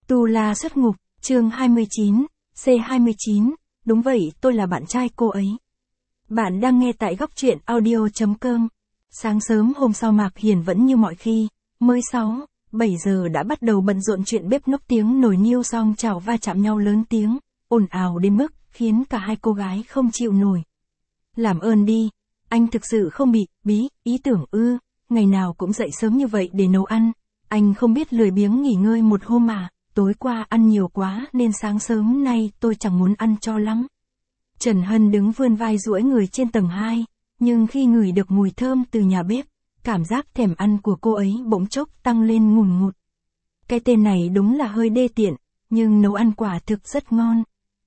Tu La xuất ngục, chương 29, C29, đúng vậy tôi là bạn trai cô ấy. Bạn đang nghe tại góc truyện audio.com. Sáng sớm hôm sau Mạc Hiền vẫn như mọi khi, mới 7 giờ đã bắt đầu bận rộn chuyện bếp núc, tiếng nồi niêu xong chảo va chạm nhau lớn tiếng, ồn ào đến mức khiến cả hai cô gái không chịu nổi. Làm ơn đi, anh thực sự không bị ý tưởng ngày nào cũng dậy sớm như vậy để nấu ăn, anh không biết lười biếng nghỉ ngơi một hôm mà, tối qua ăn nhiều quá nên sáng sớm nay tôi chẳng muốn ăn cho lắm. Trần Hân đứng vươn vai duỗi người trên tầng 2, nhưng khi ngửi được mùi thơm từ nhà bếp, cảm giác thèm ăn của cô ấy bỗng chốc tăng lên ngùn ngụt. Cái tên này đúng là hơi đê tiện, nhưng nấu ăn quả thực rất ngon.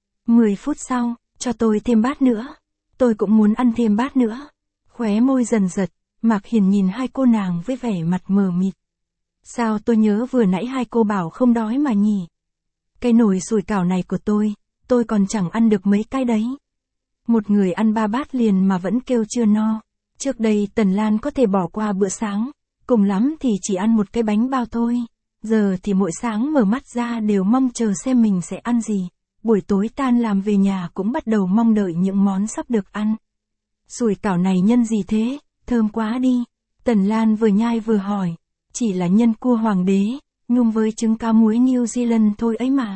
10 phút sau, cho tôi thêm bát nữa. Tôi cũng muốn ăn thêm bát nữa. Khóe môi dần giật, Mạc Hiền nhìn hai cô nàng với vẻ mặt mờ mịt. Sao tôi nhớ vừa nãy hai cô bảo không đói mà nhỉ? Cái nồi sủi cảo này của tôi còn chẳng ăn được mấy cái đấy. Một người ăn 3 bát liền mà vẫn kêu chưa no. Trước đây Tần Lan có thể bỏ qua bữa sáng, cùng lắm thì chỉ ăn một cái bánh bao thôi. Giờ thì mỗi sáng mở mắt ra đều mong chờ xem mình sẽ ăn gì. Buổi tối tan làm về nhà cũng bắt đầu mong đợi những món sắp được ăn. Sủi cảo này nhân gì thế, thơm quá đi. Tần Lan vừa nhai vừa hỏi. Chỉ là nhân cua hoàng đế, nhum với trứng cá muối New Zealand thôi ấy mà.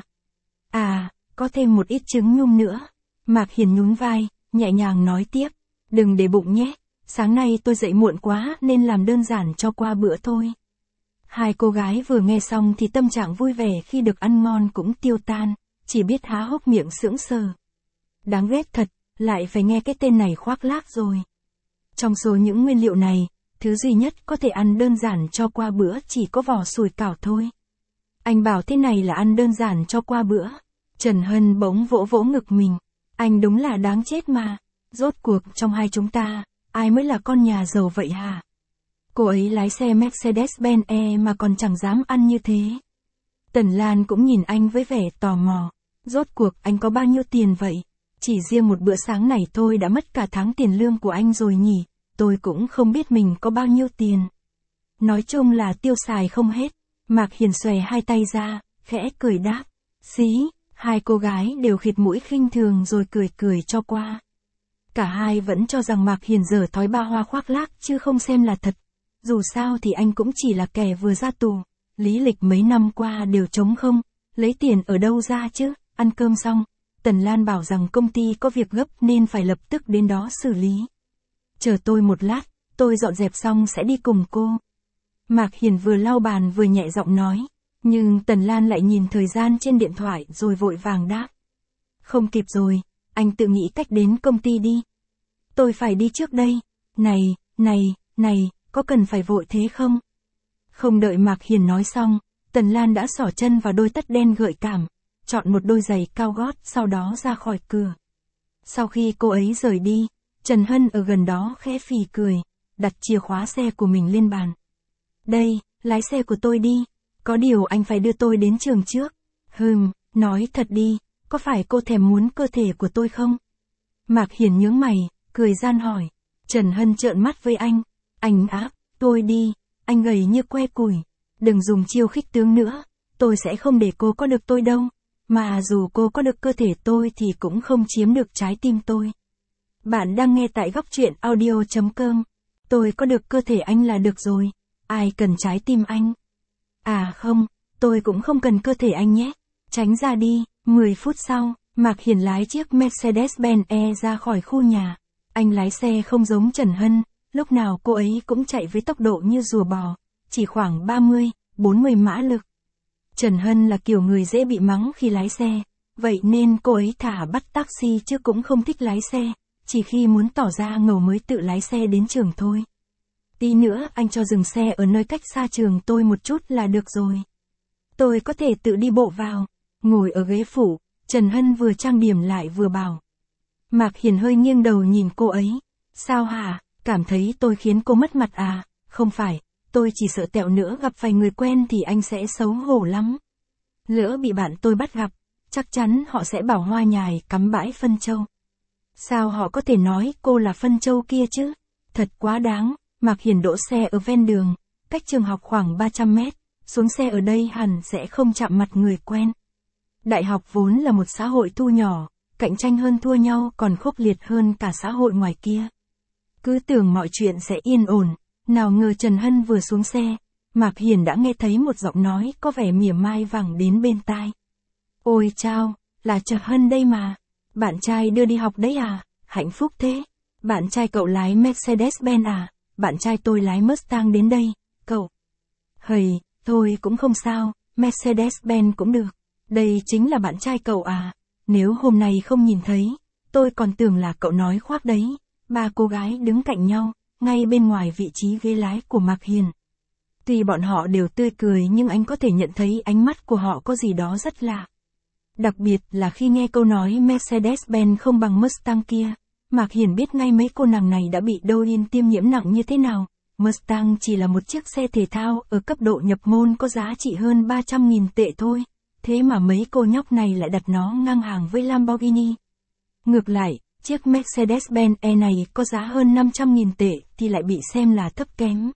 À, có thêm một ít trứng nhum nữa. Mạc Hiền nhún vai, nhẹ nhàng nói tiếp. Đừng để bụng nhé, sáng nay tôi dậy muộn quá nên làm đơn giản cho qua bữa thôi. Hai cô gái vừa nghe xong thì tâm trạng vui vẻ khi được ăn ngon cũng tiêu tan, chỉ biết há hốc miệng sững sờ. Đáng ghét thật, lại phải nghe cái tên này khoác lác rồi. Trong số những nguyên liệu này, thứ duy nhất có thể ăn đơn giản cho qua bữa chỉ có vỏ sủi cảo thôi. Anh bảo thế này là ăn đơn giản cho qua bữa. Trần Hân bỗng vỗ vỗ ngực mình. Anh đúng là đáng chết mà. Rốt cuộc trong hai chúng ta, ai mới là con nhà giàu vậy hả? Cô ấy lái xe Mercedes-Benz E mà còn chẳng dám ăn như thế. Tần Lan cũng nhìn anh với vẻ tò mò. Rốt cuộc anh có bao nhiêu tiền vậy? Chỉ riêng một bữa sáng này thôi đã mất cả tháng tiền lương của anh rồi nhỉ? Tôi cũng không biết mình có bao nhiêu tiền. Nói chung là tiêu xài không hết. Mạc Hiền xòe hai tay ra, khẽ cười đáp. Xí, hai cô gái đều khịt mũi khinh thường rồi cười cho qua. Cả hai vẫn cho rằng Mạc Hiền dở thói ba hoa khoác lác chứ không xem là thật. Dù sao thì anh cũng chỉ là kẻ vừa ra tù. Lý lịch mấy năm qua đều trống không, lấy tiền ở đâu ra chứ? Ăn cơm xong, Tần Lan bảo rằng công ty có việc gấp nên phải lập tức đến đó xử lý. Chờ tôi một lát, tôi dọn dẹp xong sẽ đi cùng cô. Mạc Hiền vừa lau bàn vừa nhẹ giọng nói, nhưng Tần Lan lại nhìn thời gian trên điện thoại rồi vội vàng đáp. Không kịp rồi, anh tự nghĩ cách đến công ty đi. Tôi phải đi trước đây. Này, có cần phải vội thế không? Không đợi Mạc Hiền nói xong, Tần Lan đã xỏ chân vào đôi tất đen gợi cảm, chọn một đôi giày cao gót sau đó ra khỏi cửa. Sau khi cô ấy rời đi, Trần Hân ở gần đó khẽ phì cười, đặt chìa khóa xe của mình lên bàn. Đây, lái xe của tôi đi, có điều anh phải đưa tôi đến trường trước. Nói thật đi, có phải cô thèm muốn cơ thể của tôi không? Mạc Hiền nhướng mày, cười gian hỏi. Trần Hân trợn mắt với anh áp, tôi đi, anh gầy như que củi. Đừng dùng chiêu khích tướng nữa, tôi sẽ không để cô có được tôi đâu. Mà dù cô có được cơ thể tôi thì cũng không chiếm được trái tim tôi. Bạn đang nghe tại góc truyện audio.com. Tôi có được cơ thể anh là được rồi. Ai cần trái tim anh? À không, tôi cũng không cần cơ thể anh nhé. Tránh ra đi. 10 phút sau, Mạc Hiền lái chiếc Mercedes-Benz E ra khỏi khu nhà. Anh lái xe không giống Trần Hân, lúc nào cô ấy cũng chạy với tốc độ như rùa bò, chỉ khoảng 30-40 mã lực. Trần Hân là kiểu người dễ bị mắng khi lái xe, vậy nên cô ấy thả bắt taxi chứ cũng không thích lái xe, chỉ khi muốn tỏ ra ngầu mới tự lái xe đến trường thôi. Tí nữa anh cho dừng xe ở nơi cách xa trường tôi một chút là được rồi. Tôi có thể tự đi bộ vào. Ngồi ở ghế phụ, Trần Hân vừa trang điểm lại vừa bảo. Mạc Hiền hơi nghiêng đầu nhìn cô ấy. Sao hả, cảm thấy tôi khiến cô mất mặt à? Không phải, tôi chỉ sợ tẹo nữa gặp phải người quen thì anh sẽ xấu hổ lắm. Lỡ bị bạn tôi bắt gặp, chắc chắn họ sẽ bảo Hoa Nhài cắm bãi phân châu. Sao họ có thể nói cô là phân châu kia chứ? Thật quá đáng. Mạc Hiền đỗ xe ở ven đường, cách trường học khoảng 300 mét, xuống xe ở đây hẳn sẽ không chạm mặt người quen. Đại học vốn là một xã hội thu nhỏ, cạnh tranh hơn thua nhau còn khốc liệt hơn cả xã hội ngoài kia. Cứ tưởng mọi chuyện sẽ yên ổn, nào ngờ Trần Hân vừa xuống xe, Mạc Hiền đã nghe thấy một giọng nói có vẻ mỉa mai vẳng đến bên tai. Ôi chao, là Trần Hân đây mà. Bạn trai đưa đi học đấy à, hạnh phúc thế. Bạn trai cậu lái Mercedes-Benz à, bạn trai tôi lái Mustang đến đây, cậu. Hầy, thôi cũng không sao, Mercedes-Benz cũng được. Đây chính là bạn trai cậu à, nếu hôm nay không nhìn thấy, tôi còn tưởng là cậu nói khoác đấy. Ba cô gái đứng cạnh nhau, ngay bên ngoài vị trí ghế lái của Mạc Hiền. Tuy bọn họ đều tươi cười nhưng anh có thể nhận thấy ánh mắt của họ có gì đó rất lạ. Đặc biệt là khi nghe câu nói Mercedes-Benz không bằng Mustang kia, Mạc Hiền biết ngay mấy cô nàng này đã bị đau yên tiêm nhiễm nặng như thế nào. Mustang chỉ là một chiếc xe thể thao ở cấp độ nhập môn có giá trị hơn 300.000 tệ thôi, thế mà mấy cô nhóc này lại đặt nó ngang hàng với Lamborghini. Ngược lại, chiếc Mercedes-Benz E này có giá hơn 500.000 tệ thì lại bị xem là thấp kém.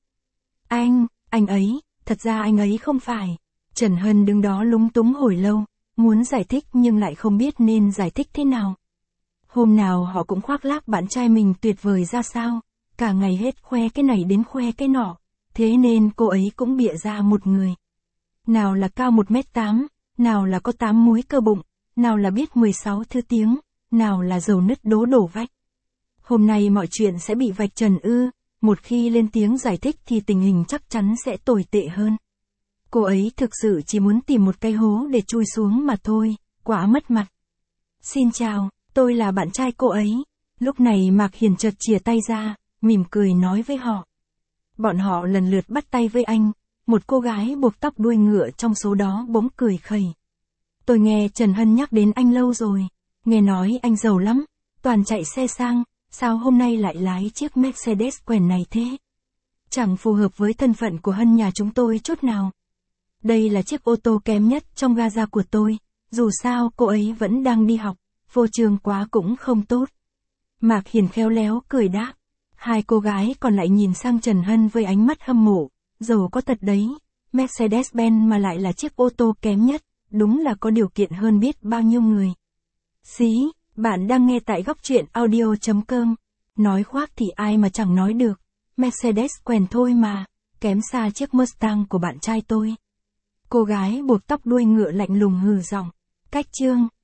Anh ấy, thật ra anh ấy không phải. Trần Hân đứng đó lúng túng hồi lâu, muốn giải thích nhưng lại không biết nên giải thích thế nào. Hôm nào họ cũng khoác lác bạn trai mình tuyệt vời ra sao, cả ngày hết khoe cái này đến khoe cái nọ, thế nên cô ấy cũng bịa ra một người. Nào là cao 1m8, nào là có 8 múi cơ bụng, nào là biết 16 thứ tiếng, nào là dầu nứt đổ vách. Hôm nay mọi chuyện sẽ bị vạch trần ư, một khi lên tiếng giải thích thì tình hình chắc chắn sẽ tồi tệ hơn. Cô ấy thực sự chỉ muốn tìm một cái hố để chui xuống mà thôi, quá mất mặt. Xin chào, tôi là bạn trai cô ấy. Lúc này Mạc Hiền chợt chìa tay ra, mỉm cười nói với họ. Bọn họ lần lượt bắt tay với anh, một cô gái buộc tóc đuôi ngựa trong số đó bỗng cười khẩy. Tôi nghe Trần Hân nhắc đến anh lâu rồi, nghe nói anh giàu lắm, toàn chạy xe sang, sao hôm nay lại lái chiếc Mercedes quèn này thế? Chẳng phù hợp với thân phận của Hân nhà chúng tôi chút nào. Đây là chiếc ô tô kém nhất trong gara của tôi, dù sao cô ấy vẫn đang đi học, vô trường quá cũng không tốt. Mạc Hiền khéo léo cười đáp. Hai cô gái còn lại nhìn sang Trần Hân với ánh mắt hâm mộ, giàu có thật đấy, Mercedes-Benz mà lại là chiếc ô tô kém nhất, đúng là có điều kiện hơn biết bao nhiêu người. Xí, bạn đang nghe tại góc truyện audio.com, nói khoác thì ai mà chẳng nói được, Mercedes quèn thôi mà, kém xa chiếc Mustang của bạn trai tôi. Cô gái buộc tóc đuôi ngựa lạnh lùng hừ giọng, cách chương.